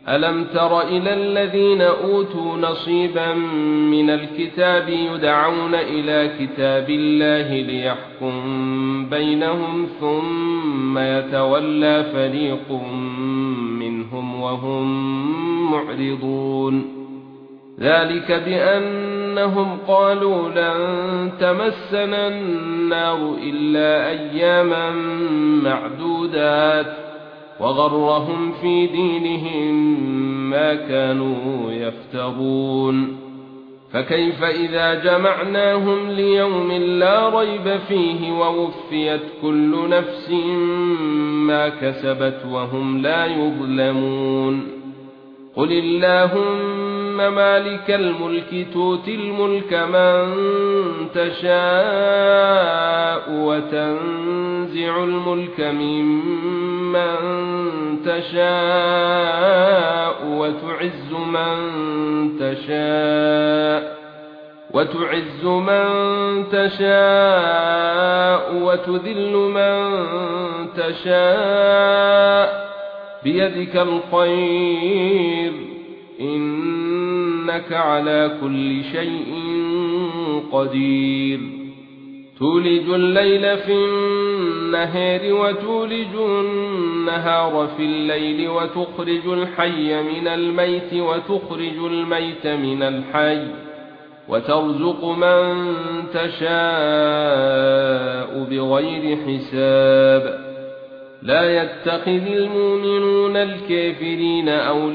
ألم تر إلى الذين أوتوا نصيبا من الكتاب يدعون إلى كتاب الله ليحكم بينهم ثم يتولى فريق منهم وهم معرضون ذلك بأنهم قالوا لن تمسنا النار إلا أياما معدودات وغرهم في دينهم ما كانوا يفترون فكيف إذا جمعناهم ليوم لا ريب فيه ووفيت كل نفس ما كسبت وهم لا يظلمون قل اللهم مالك الملك تؤتي الملك من تشاء وتنزع الملك ممن تشاء وتعز من تشاء وتذل من تشاء بيدك الخير إنك على كل شيء قدير تولج الليل في النهار وتولج النهار في الليل وتخرج الحي من الميت وتخرج الميت من الحي وترزق من تشاء بغير حساب لا يتخذ المؤمنون الكافرين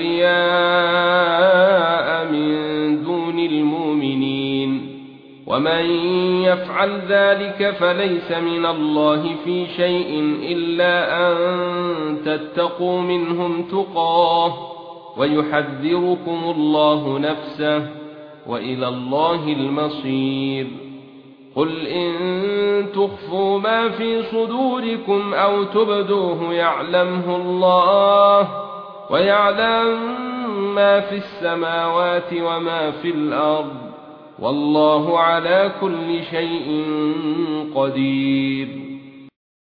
أولياء من دون المؤمنين ومن يفعل ذلك فليس من الله في شيء إلا أن تتقوا منهم تقاه ويحذركم الله نفسه وإلى الله المصير قل إن تخفوا ما في صدوركم أو تبدوه يعلمه الله ويعلم ما في السماوات وما في الأرض والله على كل شيء قدير